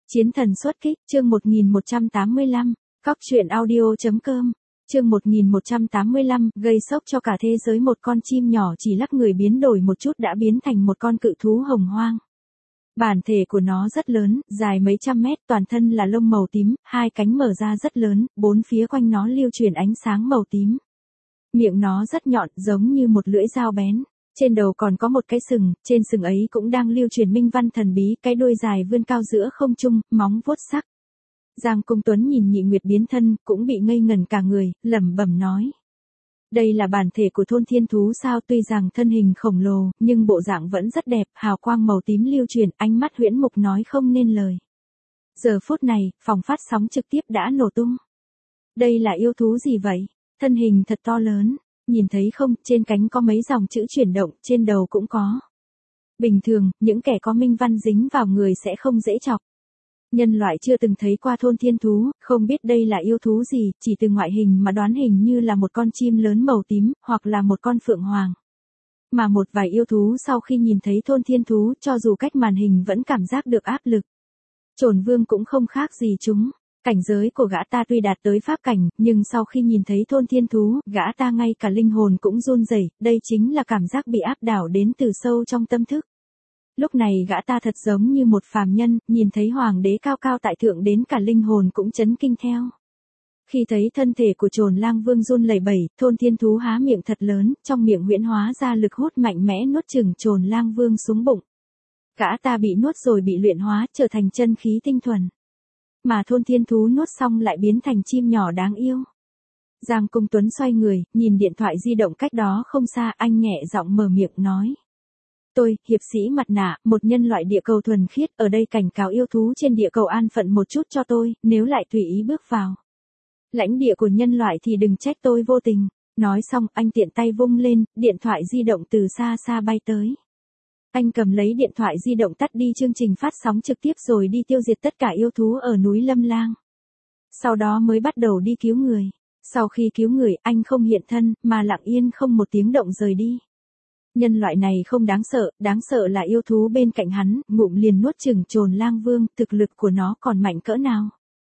Chiến thần xuất kích, chương 1185, Cóc truyện audio.com, chương 1185, gây sốc cho cả thế giới, một con chim nhỏ chỉ lắc người biến đổi một chút đã biến thành một con cự thú hồng hoang. Bản thể của nó rất lớn, dài mấy trăm mét, toàn thân là lông màu tím, hai cánh mở ra rất lớn, bốn phía quanh nó lưu truyền ánh sáng màu tím. Miệng nó rất nhọn, giống như một lưỡi dao bén. Trên đầu còn có một cái sừng, trên sừng ấy cũng đang lưu truyền minh văn thần bí, cái đuôi dài vươn cao giữa không trung, móng vuốt sắc. Giang Cung Tuấn nhìn Nhị Nguyệt biến thân, cũng bị ngây ngẩn cả người, lẩm bẩm nói. Đây là bản thể của thôn thiên thú sao? Tuy rằng thân hình khổng lồ, nhưng bộ dạng vẫn rất đẹp, hào quang màu tím lưu truyền, ánh mắt huyễn mục nói không nên lời. Giờ phút này, phòng phát sóng trực tiếp đã nổ tung. Đây là yêu thú gì vậy? Thân hình thật to lớn. Nhìn thấy không, trên cánh có mấy dòng chữ chuyển động, trên đầu cũng có. Bình thường, những kẻ có minh văn dính vào người sẽ không dễ chọc. Nhân loại chưa từng thấy qua thôn thiên thú, không biết đây là yêu thú gì, chỉ từ ngoại hình mà đoán hình như là một con chim lớn màu tím, hoặc là một con phượng hoàng. Mà một vài yêu thú sau khi nhìn thấy thôn thiên thú, cho dù cách màn hình vẫn cảm giác được áp lực. Trồn Vương cũng không khác gì chúng. Cảnh giới của gã ta tuy đạt tới pháp cảnh, nhưng sau khi nhìn thấy thôn thiên thú, gã ta ngay cả linh hồn cũng run rẩy, đây chính là cảm giác bị áp đảo đến từ sâu trong tâm thức. Lúc này gã ta thật giống như một phàm nhân, nhìn thấy hoàng đế cao cao tại thượng đến cả linh hồn cũng chấn kinh theo. Khi thấy thân thể của Trồn Lang Vương run lẩy bẩy, thôn thiên thú há miệng thật lớn, trong miệng huyễn hóa ra lực hút mạnh mẽ nuốt chửng Trồn Lang Vương xuống bụng. Gã ta bị nuốt rồi bị luyện hóa, trở thành chân khí tinh thuần. Mà thôn thiên thú nuốt xong lại biến thành chim nhỏ đáng yêu. Giang Cung Tuấn xoay người, nhìn điện thoại di động cách đó không xa, anh nhẹ giọng mở miệng nói. Tôi, hiệp sĩ mặt nạ, một nhân loại địa cầu thuần khiết, ở đây cảnh cáo yêu thú trên địa cầu an phận một chút cho tôi, nếu lại tùy ý bước vào lãnh địa của nhân loại thì đừng trách tôi vô tình. Nói xong, anh tiện tay vung lên, điện thoại di động từ xa xa bay tới. Anh cầm lấy điện thoại di động tắt đi chương trình phát sóng trực tiếp rồi đi tiêu diệt tất cả yêu thú ở núi Lâm Lang. Sau đó mới bắt đầu đi cứu người. Sau khi cứu người, anh không hiện thân, mà lặng yên không một tiếng động rời đi. Nhân loại này không đáng sợ là yêu thú bên cạnh hắn, ngụm liền nuốt chửng Trồn Lang Vương, thực lực của nó còn mạnh cỡ nào.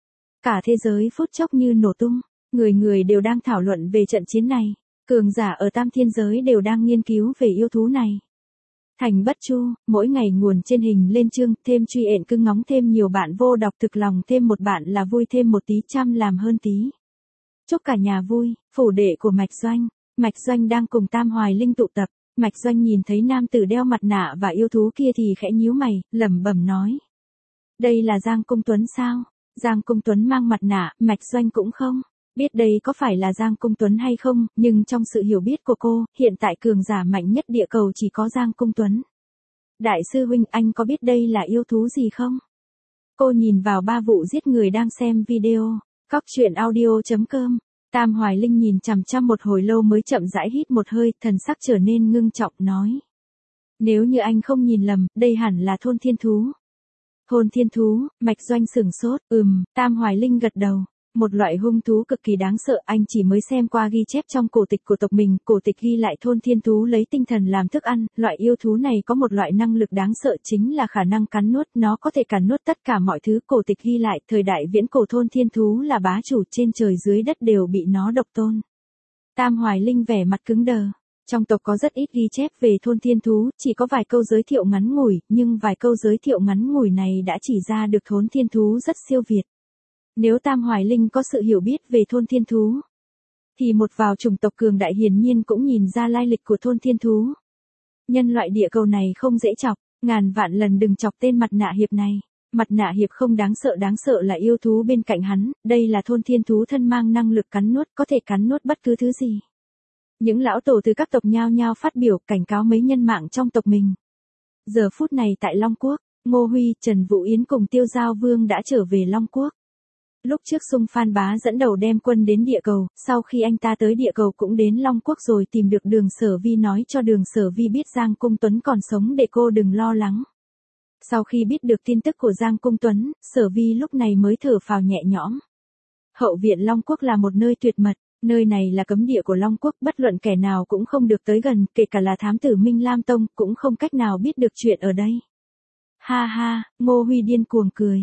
Cả thế giới phút chốc như nổ tung, người đều đang thảo luận về trận chiến này. Cường giả ở tam thiên giới đều đang nghiên cứu về yêu thú này. Thành Bất Chu, mỗi ngày nguồn trên hình lên chương, thêm truy ện cưng ngóng thêm nhiều bạn vô đọc thực lòng thêm một bạn là vui thêm một tí trăm làm hơn tí. Chúc cả nhà vui, phủ đệ của Mạch Doanh. Mạch Doanh đang cùng Tam Hoài Linh tụ tập. Mạch Doanh nhìn thấy nam tử đeo mặt nạ và yêu thú kia thì khẽ nhíu mày, lẩm bẩm nói. Đây là Giang Cung Tuấn sao? Giang Cung Tuấn mang mặt nạ, Mạch Doanh cũng không biết đây có phải là Giang Cung Tuấn hay không, nhưng trong sự hiểu biết của cô, hiện tại cường giả mạnh nhất địa cầu chỉ có Giang Cung Tuấn. Đại sư huynh, anh có biết đây là yêu thú gì không? Cô nhìn vào 3 vụ giết người đang xem video. Cóc truyện audio.com. Tam Hoài Linh nhìn chằm chằm một hồi lâu mới chậm rãi hít một hơi, thần sắc trở nên ngưng trọng nói. Nếu như anh không nhìn lầm, đây hẳn là thôn thiên thú. Thôn thiên thú, Mạch Doanh sửng sốt, Tam Hoài Linh gật đầu. Một loại hung thú cực kỳ đáng sợ, anh chỉ mới xem qua ghi chép trong cổ tịch của tộc mình, cổ tịch ghi lại thôn thiên thú lấy tinh thần làm thức ăn, loại yêu thú này có một loại năng lực đáng sợ chính là khả năng cắn nuốt, nó có thể cắn nuốt tất cả mọi thứ, cổ tịch ghi lại, thời đại viễn cổ thôn thiên thú là bá chủ trên trời dưới đất đều bị nó độc tôn. Tam Hoài Linh vẻ mặt cứng đờ. Trong tộc có rất ít ghi chép về thôn thiên thú, chỉ có vài câu giới thiệu ngắn ngủi, nhưng vài câu giới thiệu ngắn ngủi này đã chỉ ra được thôn thiên thú rất siêu việt. Nếu Tam Hoài Linh có sự hiểu biết về thôn thiên thú, thì một vào chủng tộc cường đại hiển nhiên cũng nhìn ra lai lịch của thôn thiên thú. Nhân loại địa cầu này không dễ chọc, ngàn vạn lần đừng chọc tên mặt nạ hiệp này. Mặt nạ hiệp không đáng sợ là yêu thú bên cạnh hắn, đây là thôn thiên thú thân mang năng lực cắn nuốt, có thể cắn nuốt bất cứ thứ gì. Những lão tổ từ các tộc nhao nhao phát biểu cảnh cáo mấy nhân mạng trong tộc mình. Giờ phút này tại Long Quốc, Ngô Huy, Trần Vũ Yến cùng Tiêu Giao Vương đã trở về Long Quốc. Lúc trước Sung Phan Bá dẫn đầu đem quân đến địa cầu, sau khi anh ta tới địa cầu cũng đến Long Quốc rồi tìm được Đường Sở Vi nói cho Đường Sở Vi biết Giang Cung Tuấn còn sống để cô đừng lo lắng. Sau khi biết được tin tức của Giang Cung Tuấn, Sở Vi lúc này mới thở phào nhẹ nhõm. Hậu viện Long Quốc là một nơi tuyệt mật, nơi này là cấm địa của Long Quốc, bất luận kẻ nào cũng không được tới gần, kể cả là thám tử Minh Lam Tông, cũng không cách nào biết được chuyện ở đây. Ha ha, Ngô Huy điên cuồng cười.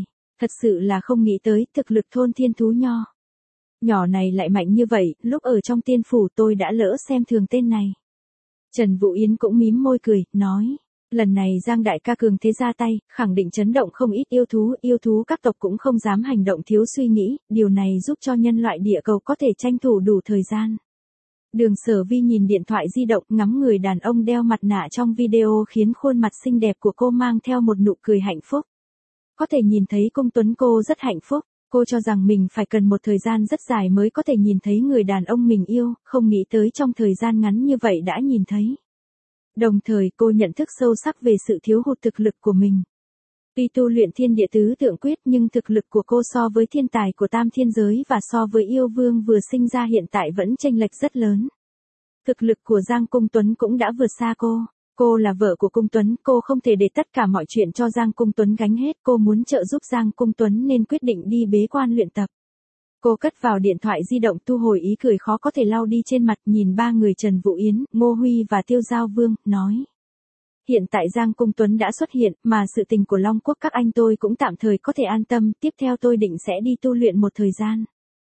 Thật sự là không nghĩ tới thực lực thôn thiên thú nho. Nhỏ này lại mạnh như vậy, lúc ở trong tiên phủ tôi đã lỡ xem thường tên này. Trần Vũ Yến cũng mím môi cười, nói. Lần này Giang đại ca cường thế ra tay, khẳng định chấn động không ít yêu thú các tộc cũng không dám hành động thiếu suy nghĩ, điều này giúp cho nhân loại địa cầu có thể tranh thủ đủ thời gian. Đường Sở Vi nhìn điện thoại di động ngắm người đàn ông đeo mặt nạ trong video khiến khuôn mặt xinh đẹp của cô mang theo một nụ cười hạnh phúc. Có thể nhìn thấy Cung Tuấn cô rất hạnh phúc, cô cho rằng mình phải cần một thời gian rất dài mới có thể nhìn thấy người đàn ông mình yêu, không nghĩ tới trong thời gian ngắn như vậy đã nhìn thấy. Đồng thời cô nhận thức sâu sắc về sự thiếu hụt thực lực của mình. Tuy tu luyện thiên địa tứ tượng quyết nhưng thực lực của cô so với thiên tài của tam thiên giới và so với yêu vương vừa sinh ra hiện tại vẫn chênh lệch rất lớn. Thực lực của Giang Cung Tuấn cũng đã vượt xa cô. Cô là vợ của Cung Tuấn, cô không thể để tất cả mọi chuyện cho Giang Cung Tuấn gánh hết. Cô muốn trợ giúp Giang Cung Tuấn nên quyết định đi bế quan luyện tập. Cô cất vào điện thoại di động thu hồi ý cười khó có thể lau đi trên mặt nhìn ba người Trần Vũ Yến, Ngô Huy và Tiêu Giao Vương, nói. Hiện tại Giang Cung Tuấn đã xuất hiện, mà sự tình của Long Quốc các anh tôi cũng tạm thời có thể an tâm, tiếp theo tôi định sẽ đi tu luyện một thời gian.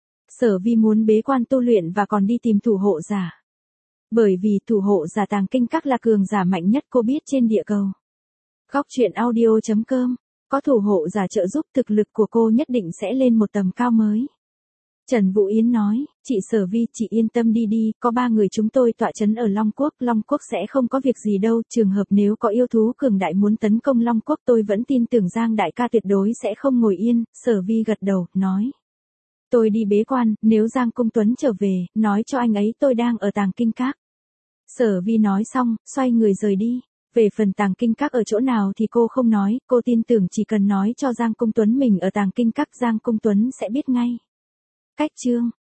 Sở Vi muốn bế quan tu luyện và còn đi tìm thủ hộ giả. Bởi vì thủ hộ giả Tàng Kinh Các là cường giả mạnh nhất cô biết trên địa cầu. Góc truyện audio.com, có thủ hộ giả trợ giúp thực lực của cô nhất định sẽ lên một tầm cao mới. Trần Vũ Yến nói, chị Sở Vi, chị yên tâm đi, có 3 người chúng tôi tọa trấn ở Long Quốc sẽ không có việc gì đâu, trường hợp nếu có yêu thú cường đại muốn tấn công Long Quốc tôi vẫn tin tưởng Giang đại ca tuyệt đối sẽ không ngồi yên, Sở Vi gật đầu, nói. Tôi đi bế quan, nếu Giang Cung Tuấn trở về, nói cho anh ấy tôi đang ở Tàng Kinh Các. Sở Vi nói xong, xoay người rời đi. Về phần Tàng Kinh Các ở chỗ nào thì cô không nói, cô tin tưởng chỉ cần nói cho Giang Cung Tuấn mình ở Tàng Kinh Các Giang Cung Tuấn sẽ biết ngay. Cách chương